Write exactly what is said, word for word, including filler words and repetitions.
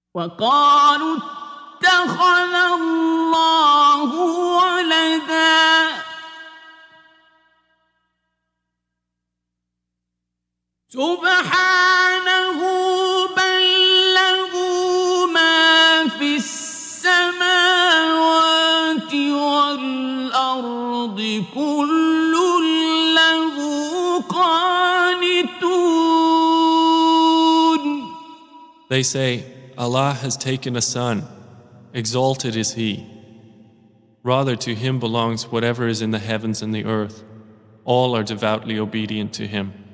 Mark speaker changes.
Speaker 1: وقالوا اتخذ الله ولدا سبحانه بل له ما في السماوات والأرض كل له قانتون.
Speaker 2: They say, Allah has taken a son, exalted is He. Rather, to Him belongs whatever is in the heavens and the earth. All are devoutly obedient to Him.